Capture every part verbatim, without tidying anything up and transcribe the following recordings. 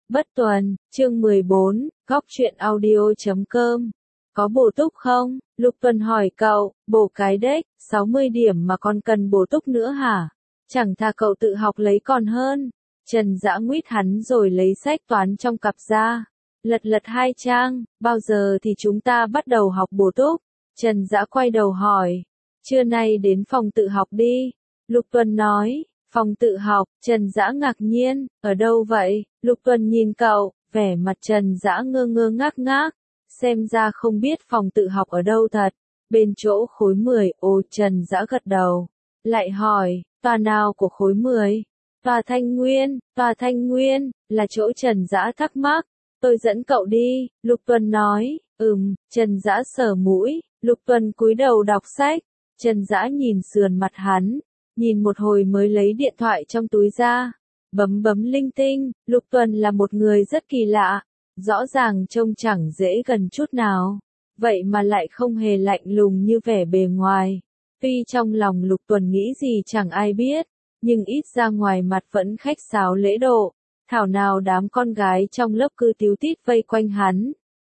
Bất Tuần, chương mười bốn, góc truyện audio chấm com. Có bổ túc không? Lục Tuần hỏi cậu, bổ cái đếch, sáu mươi điểm mà còn cần bổ túc nữa hả? Chẳng thà cậu tự học lấy còn hơn. Trần Dã nguyết hắn rồi lấy sách toán trong cặp ra. Lật lật hai trang, bao giờ thì chúng ta bắt đầu học bổ túc? Trần Dã quay đầu hỏi. Trưa nay đến phòng tự học đi. Lục Tuần nói. Phòng tự học, Trần Dã ngạc nhiên, ở đâu vậy? Lục Tuần nhìn cậu, vẻ mặt Trần Dã ngơ ngơ ngác ngác, xem ra không biết phòng tự học ở đâu thật. Bên chỗ khối mười, ồ Trần Dã gật đầu, lại hỏi, tòa nào của khối mười? Tòa Thanh Nguyên, tòa Thanh Nguyên, là chỗ Trần Dã thắc mắc. Tôi dẫn cậu đi, Lục Tuần nói, ừm, Trần Dã sờ mũi, Lục Tuần cúi đầu đọc sách, Trần Dã nhìn sườn mặt hắn. Nhìn một hồi mới lấy điện thoại trong túi ra, bấm bấm linh tinh. Lục Tuần là một người rất kỳ lạ, rõ ràng trông chẳng dễ gần chút nào, vậy mà lại không hề lạnh lùng như vẻ bề ngoài. Tuy trong lòng Lục Tuần nghĩ gì chẳng ai biết, nhưng ít ra ngoài mặt vẫn khách sáo lễ độ, thảo nào đám con gái trong lớp cứ tíu tít vây quanh hắn.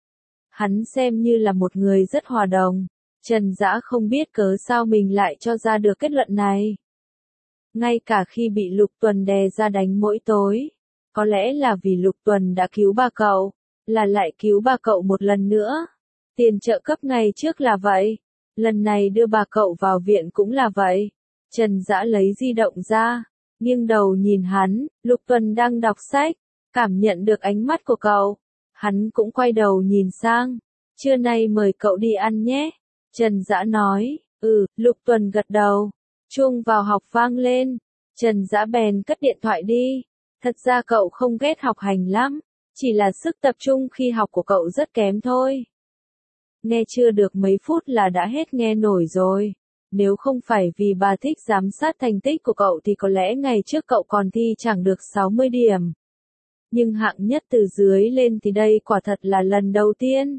Hắn xem như là một người rất hòa đồng. Trần Dã không biết cớ sao mình lại cho ra được kết luận này. Ngay cả khi bị Lục Tuần đè ra đánh mỗi tối, có lẽ là vì Lục Tuần đã cứu ba cậu, là lại cứu ba cậu một lần nữa. Tiền trợ cấp ngày trước là vậy, lần này đưa bà cậu vào viện cũng là vậy. Trần Dã lấy di động ra, nghiêng đầu nhìn hắn, Lục Tuần đang đọc sách, cảm nhận được ánh mắt của cậu. Hắn cũng quay đầu nhìn sang, trưa nay mời cậu đi ăn nhé. Trần Dã nói, ừ, Lục Tuần gật đầu. Chuông vào học vang lên, Trần Dã bèn cất điện thoại đi. Thật ra cậu không ghét học hành lắm, chỉ là sức tập trung khi học của cậu rất kém thôi. Nghe chưa được mấy phút là đã hết nghe nổi rồi. Nếu không phải vì bà thích giám sát thành tích của cậu thì có lẽ ngày trước cậu còn thi chẳng được sáu mươi điểm. Nhưng hạng nhất từ dưới lên thì đây quả thật là lần đầu tiên.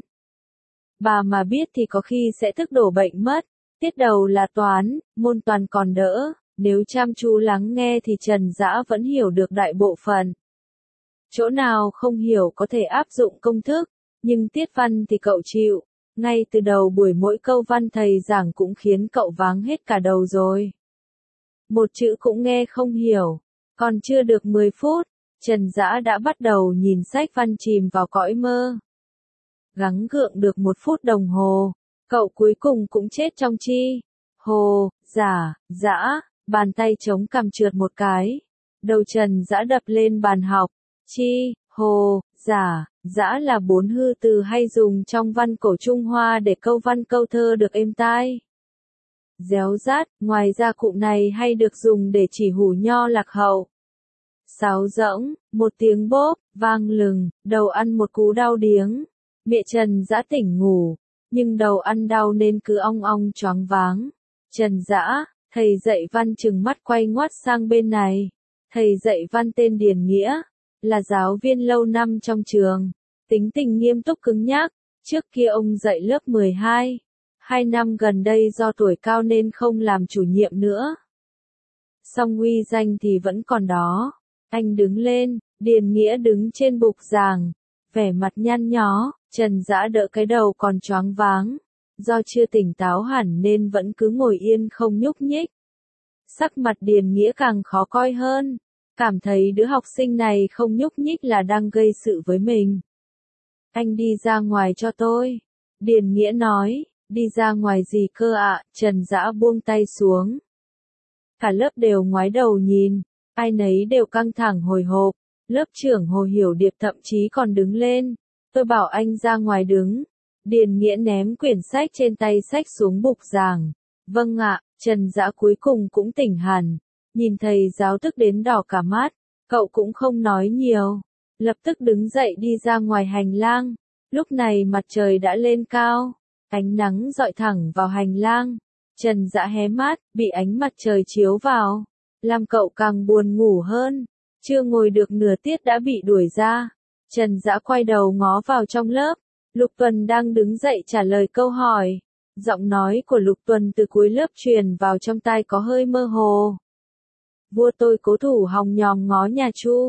Bà mà biết thì có khi sẽ tức đổ bệnh mất. Tiết đầu là toán, môn toán còn đỡ, nếu chăm chú lắng nghe thì Trần Dã vẫn hiểu được đại bộ phận. Chỗ nào không hiểu có thể áp dụng công thức, nhưng tiết văn thì cậu chịu. Ngay từ đầu buổi mỗi câu văn thầy giảng cũng khiến cậu váng hết cả đầu rồi. Một chữ cũng nghe không hiểu. Còn chưa được mười phút, Trần Dã đã bắt đầu nhìn sách văn chìm vào cõi mơ. Gắng gượng được một phút đồng hồ, cậu cuối cùng cũng chết trong chi. Hồ, giả, dã, bàn tay chống cằm trượt một cái. Đầu Trần Dã đập lên bàn học. Chi, hồ, giả, dã là bốn hư từ hay dùng trong văn cổ Trung Hoa để câu văn câu thơ được êm tai. Réo rát, ngoài ra cụm này hay được dùng để chỉ hủ nho lạc hậu. Sáo rỗng, một tiếng bốp, vang lừng, đầu ăn một cú đau điếng. Mẹ Trần Dã tỉnh ngủ, nhưng đầu ăn đau nên cứ ong ong choáng váng. Trần Dã, thầy dạy văn trừng mắt quay ngoắt sang bên này. Thầy dạy văn tên Điền Nghĩa, là giáo viên lâu năm trong trường, tính tình nghiêm túc cứng nhắc. Trước kia ông dạy lớp mười hai, hai năm gần đây do tuổi cao nên không làm chủ nhiệm nữa. Song uy danh thì vẫn còn đó. Anh đứng lên, Điền Nghĩa đứng trên bục giảng, vẻ mặt nhăn nhó. Trần Dã đỡ cái đầu còn choáng váng, do chưa tỉnh táo hẳn nên vẫn cứ ngồi yên không nhúc nhích. Sắc mặt Điền Nghĩa càng khó coi hơn, cảm thấy đứa học sinh này không nhúc nhích là đang gây sự với mình. Anh đi ra ngoài cho tôi. Điền Nghĩa nói, đi ra ngoài gì cơ ạ? Trần Dã buông tay xuống. Cả lớp đều ngoái đầu nhìn, ai nấy đều căng thẳng hồi hộp. Lớp trưởng Hồ Hiểu Điệp thậm chí còn đứng lên. Tôi bảo anh ra ngoài đứng. Điền Nghĩa ném quyển sách trên tay sách xuống bục giảng. Vâng ạ. Trần Dã cuối cùng cũng tỉnh hẳn. Nhìn thầy giáo tức đến đỏ cả mắt. Cậu cũng không nói nhiều. Lập tức đứng dậy đi ra ngoài hành lang. Lúc này mặt trời đã lên cao. Ánh nắng rọi thẳng vào hành lang. Trần Dã hé mắt, bị ánh mặt trời chiếu vào. Làm cậu càng buồn ngủ hơn. Chưa ngồi được nửa tiết đã bị đuổi ra. Trần Dã quay đầu ngó vào trong lớp. Lục Tuần đang đứng dậy trả lời câu hỏi. Giọng nói của Lục Tuần từ cuối lớp truyền vào trong tai có hơi mơ hồ. Vua tôi cố thủ hòng nhòm ngó nhà Chu.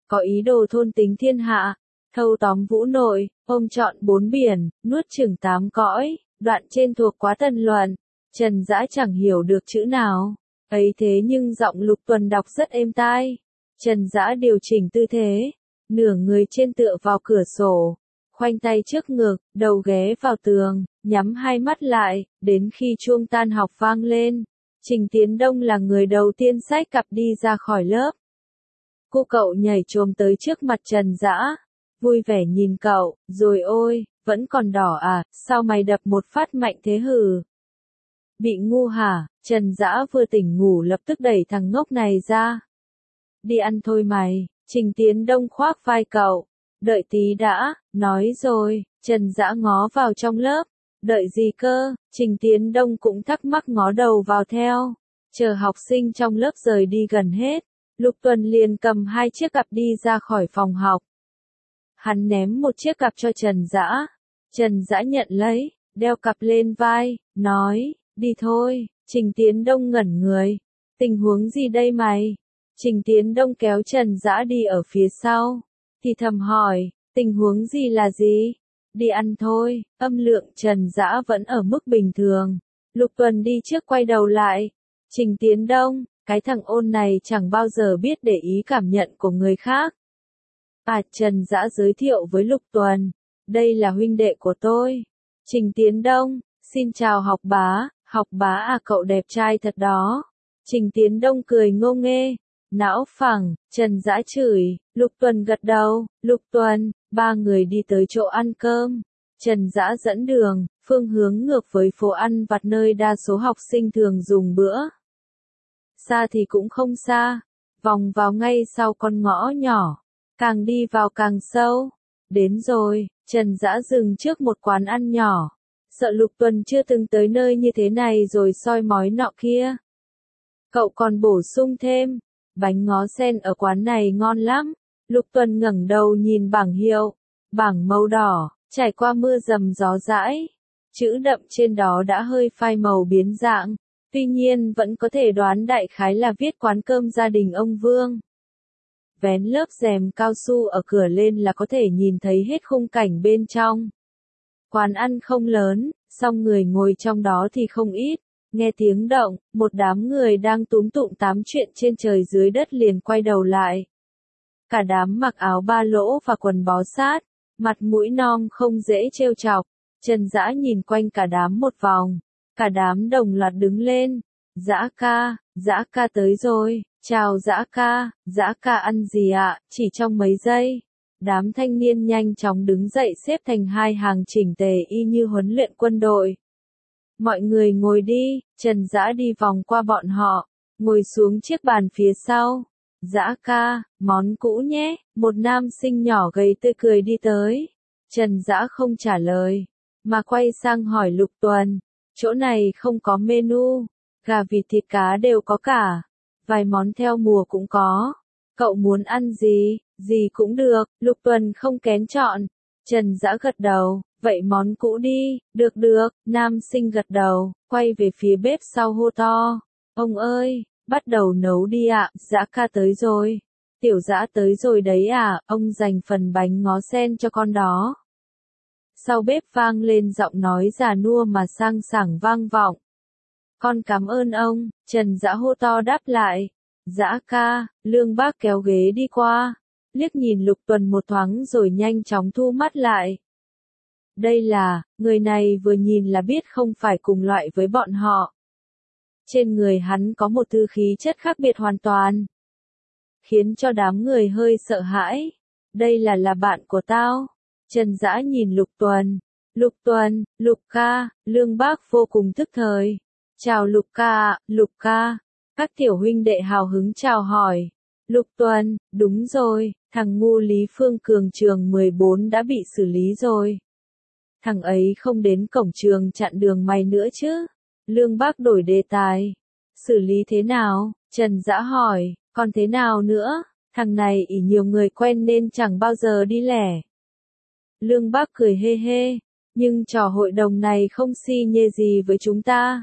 có ý đồ thôn tính thiên hạ, thâu tóm vũ nội, ôm trọn bốn biển, nuốt chửng tám cõi, đoạn trên thuộc quá tần luận. Trần Dã chẳng hiểu được chữ nào, ấy thế nhưng giọng Lục Tuần đọc rất êm tai. Trần Dã điều chỉnh tư thế, nửa người trên tựa vào cửa sổ, khoanh tay trước ngực, đầu ghé vào tường, nhắm hai mắt lại, đến khi chuông tan học vang lên. Trình Tiến Đông là người đầu tiên xách cặp đi ra khỏi lớp. Cô cậu nhảy chồm tới trước mặt Trần Dã, vui vẻ nhìn cậu, rồi ôi, vẫn còn đỏ à, sao mày đập một phát mạnh thế hừ? Bị ngu hả? Trần Dã vừa tỉnh ngủ lập tức đẩy thằng ngốc này ra. Đi ăn thôi mày, Trình Tiến Đông khoác vai cậu. Đợi tí đã, nói rồi, Trần Dã ngó vào trong lớp. Đợi gì cơ? Trình Tiến Đông cũng thắc mắc ngó đầu vào theo. Chờ học sinh trong lớp rời đi gần hết, Lục Tuần liền cầm hai chiếc cặp đi ra khỏi phòng học. Hắn ném một chiếc cặp cho Trần Dã. Trần Dã nhận lấy, đeo cặp lên vai, nói, đi thôi. Trình Tiến Đông ngẩn người. Tình huống gì đây mày? Trình Tiến Đông kéo Trần Dã đi ở phía sau, thì thầm hỏi, tình huống gì là gì? Đi ăn thôi. Âm lượng Trần Dã vẫn ở mức bình thường. Lục Tuần đi trước quay đầu lại. Trình Tiến Đông, cái thằng ôn này chẳng bao giờ biết để ý cảm nhận của người khác. À, Trần Dã giới thiệu với Lục Tuần, đây là huynh đệ của tôi. Trình Tiến Đông, xin chào học bá. Học bá à, cậu đẹp trai thật đó. Trình Tiến Đông cười ngô nghê. Não phẳng, Trần Dã chửi. Lục Tuần gật đầu. Lục Tuần, ba người đi tới chỗ ăn cơm. Trần Dã dẫn đường, phương hướng ngược với phố ăn vặt nơi đa số học sinh thường dùng bữa. Xa thì cũng không xa, vòng vào ngay sau con ngõ nhỏ, càng đi vào càng sâu. Đến rồi, Trần Dã dừng trước một quán ăn nhỏ. Sợ Lục Tuần chưa từng tới nơi như thế này rồi soi mói nọ kia. Cậu còn bổ sung thêm, bánh ngó sen ở quán này ngon lắm. Lục Tuần ngẩng đầu nhìn bảng hiệu, bảng màu đỏ, trải qua mưa dầm gió dãi. Chữ đậm trên đó đã hơi phai màu biến dạng, tuy nhiên vẫn có thể đoán đại khái là viết quán cơm gia đình ông Vương. Vén lớp rèm cao su ở cửa lên là có thể nhìn thấy hết khung cảnh bên trong. Quán ăn không lớn, song người ngồi trong đó thì không ít. Nghe tiếng động, một đám người đang túm tụm tám chuyện trên trời dưới đất liền quay đầu lại. Cả đám mặc áo ba lỗ và quần bó sát, mặt mũi non không dễ trêu chọc. Trần Dã nhìn quanh cả đám một vòng, cả đám đồng loạt đứng lên. Dã ca, Dã ca tới rồi, chào Dã ca, Dã ca ăn gì ạ? Chỉ trong mấy giây, đám thanh niên nhanh chóng đứng dậy xếp thành hai hàng chỉnh tề y như huấn luyện quân đội. Mọi người ngồi đi. Trần Dã đi vòng qua bọn họ, ngồi xuống chiếc bàn phía sau. Dã ca, món cũ nhé. Một nam sinh nhỏ gầy tươi cười đi tới. Trần Dã không trả lời, mà quay sang hỏi Lục Tuần, chỗ này không có menu, gà vịt thịt cá đều có cả, vài món theo mùa cũng có. Cậu muốn ăn gì? Gì cũng được. Lục Tuần không kén chọn. Trần Dã gật đầu, vậy món cũ đi. Được được. Nam sinh gật đầu, quay về phía bếp sau hô to, ông ơi, bắt đầu nấu đi ạ. Dã ca tới rồi. Tiểu Dã tới rồi đấy à, ông dành phần bánh ngó sen cho con đó. Sau bếp vang lên giọng nói già nua mà sang sảng vang vọng. Con cảm ơn ông. Trần Dã hô to đáp lại. Dã ca. Lương Bác kéo ghế đi qua, liếc nhìn Lục Tuần một thoáng rồi nhanh chóng thu mắt lại. Đây là, người này vừa nhìn là biết không phải cùng loại với bọn họ. Trên người hắn có một thứ khí chất khác biệt hoàn toàn, khiến cho đám người hơi sợ hãi. Đây là là bạn của tao. Trần Dã nhìn Lục Tuần. Lục Tuần, Lục ca. Lương Bác vô cùng tức thời. Chào Lục ca, Lục ca. Các tiểu huynh đệ hào hứng chào hỏi. Lục Tuần, đúng rồi, thằng ngu Lý Phương Cường trường mười bốn đã bị xử lý rồi. Thằng ấy không đến cổng trường chặn đường mày nữa chứ? Lương Bác đổi đề tài. Xử lý thế nào? Trần Dã hỏi, còn thế nào nữa? Thằng này ỷ nhiều người quen nên chẳng bao giờ đi lẻ. Lương Bác cười hê hê, nhưng trò hội đồng này không xi nhê gì với chúng ta.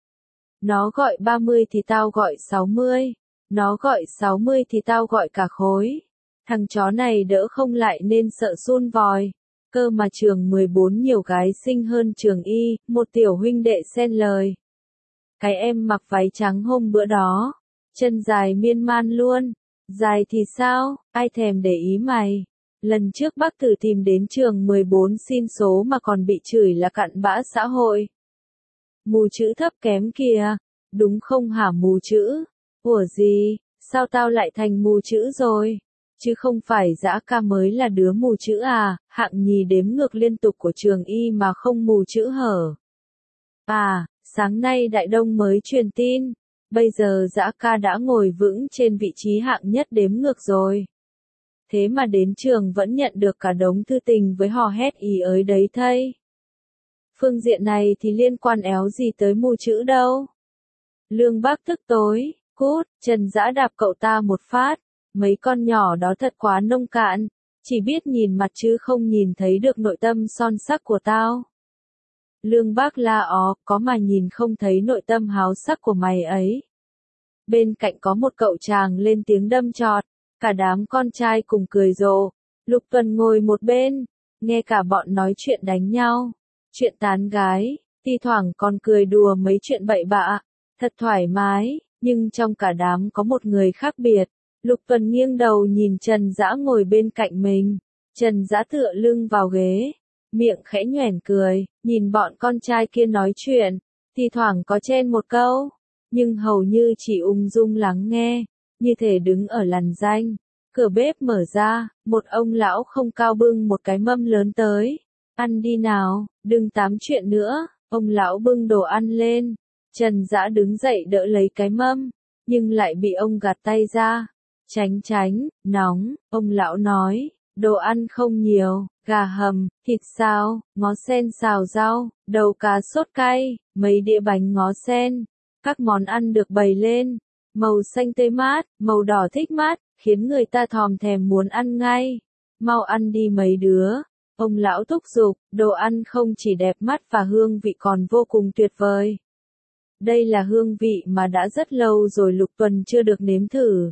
Nó gọi ba mươi thì tao gọi sáu mươi. Nó gọi sáu mươi thì tao gọi cả khối. Thằng chó này đỡ không lại nên sợ sun vòi. Cơ mà trường mười bốn nhiều gái xinh hơn trường y, một tiểu huynh đệ xen lời. Cái em mặc váy trắng hôm bữa đó, chân dài miên man luôn. Dài thì sao, ai thèm để ý mày. Lần trước bác Tử tìm đến trường mười bốn xin số mà còn bị chửi là cặn bã xã hội. Mù chữ thấp kém kìa, đúng không hả mù chữ? Ủa gì, sao tao lại thành mù chữ rồi? Chứ không phải Dã Ca mới là đứa mù chữ à, hạng nhì đếm ngược liên tục của trường y mà không mù chữ hở. À, sáng nay Đại Đông mới truyền tin, bây giờ Dã Ca đã ngồi vững trên vị trí hạng nhất đếm ngược rồi. Thế mà đến trường vẫn nhận được cả đống thư tình với hò hét ý ới đấy thây. Phương diện này thì liên quan éo gì tới mù chữ đâu. Lương Bác tức tối, cút, Trần Dã đạp cậu ta một phát. Mấy con nhỏ đó thật quá nông cạn, chỉ biết nhìn mặt chứ không nhìn thấy được nội tâm son sắc của tao. Lương Bác la ó, có mà nhìn không thấy nội tâm háo sắc của mày ấy. Bên cạnh có một cậu chàng lên tiếng đâm chọt, cả đám con trai cùng cười rộ. Lục Tuần ngồi một bên, nghe cả bọn nói chuyện đánh nhau, chuyện tán gái, thi thoảng còn cười đùa mấy chuyện bậy bạ, thật thoải mái, nhưng trong cả đám có một người khác biệt. Lục Tuần nghiêng đầu nhìn Trần Dã ngồi bên cạnh mình. Trần Dã tựa lưng vào ghế, miệng khẽ nhoẻn cười, nhìn bọn con trai kia nói chuyện, thì thoảng có chen một câu, nhưng hầu như chỉ ung dung lắng nghe, như thể đứng ở lằn ranh. Cửa bếp mở ra, một ông lão không cao bưng một cái mâm lớn tới. Ăn đi nào, đừng tám chuyện nữa. Ông lão bưng đồ ăn lên. Trần Dã đứng dậy đỡ lấy cái mâm, nhưng lại bị ông gạt tay ra. Tránh tránh, nóng, ông lão nói, đồ ăn không nhiều, gà hầm, thịt xào, ngó sen xào rau, đầu cá sốt cay, mấy đĩa bánh ngó sen. Các món ăn được bày lên, màu xanh tươi mát, màu đỏ thích mát, khiến người ta thòm thèm muốn ăn ngay. Mau ăn đi mấy đứa. Ông lão thúc giục, đồ ăn không chỉ đẹp mắt và hương vị còn vô cùng tuyệt vời. Đây là hương vị mà đã rất lâu rồi Lục Tuần chưa được nếm thử.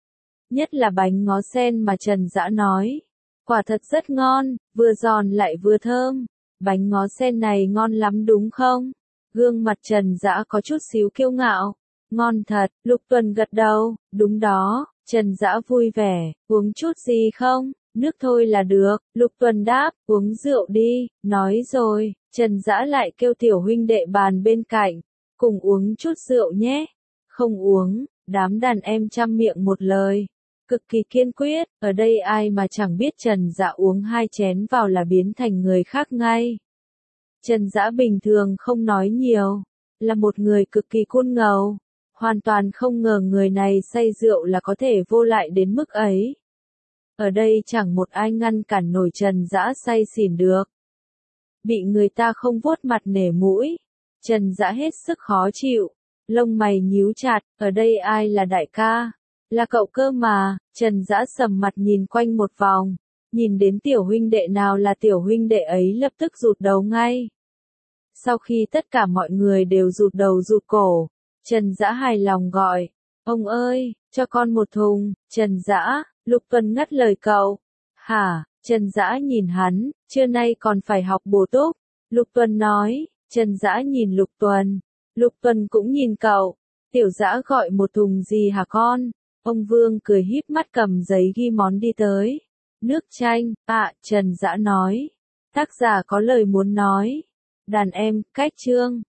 Nhất là bánh ngó sen mà Trần Dã nói. Quả thật rất ngon, vừa giòn lại vừa thơm. Bánh ngó sen này ngon lắm đúng không? Gương mặt Trần Dã có chút xíu kiêu ngạo. Ngon thật, Lục Tuần gật đầu, đúng đó. Trần Dã vui vẻ, uống chút gì không? Nước thôi là được. Lục Tuần đáp, uống rượu đi. Nói rồi, Trần Dã lại kêu tiểu huynh đệ bàn bên cạnh, cùng uống chút rượu nhé. Không uống, đám đàn em chăm miệng một lời. Cực kỳ kiên quyết, ở đây ai mà chẳng biết Trần Dã uống hai chén vào là biến thành người khác ngay. Trần Dã bình thường không nói nhiều, là một người cực kỳ cool ngầu, hoàn toàn không ngờ người này say rượu là có thể vô lại đến mức ấy. Ở đây chẳng một ai ngăn cản nổi Trần Dã say xỉn được. Bị người ta không vuốt mặt nể mũi, Trần Dã hết sức khó chịu, lông mày nhíu chặt, ở đây ai là đại ca? Là cậu cơ mà. Trần Dã sầm mặt nhìn quanh một vòng, nhìn đến tiểu huynh đệ nào là tiểu huynh đệ ấy lập tức rụt đầu ngay. Sau khi tất cả mọi người đều rụt đầu rụt cổ, Trần Dã hài lòng gọi, ông ơi, cho con một thùng. Trần Dã, Lục Tuần ngắt lời cậu. Hả? Trần Dã nhìn hắn, trưa nay còn phải học bổ túc. Lục Tuần nói. Trần Dã nhìn Lục Tuần, Lục Tuần cũng nhìn cậu. Tiểu Dã gọi một thùng gì hả con? Ông Vương cười híp mắt cầm giấy ghi món đi tới. Nước chanh, ạ, à, Trần Dã nói. Tác giả có lời muốn nói. Đàn em, cách chương.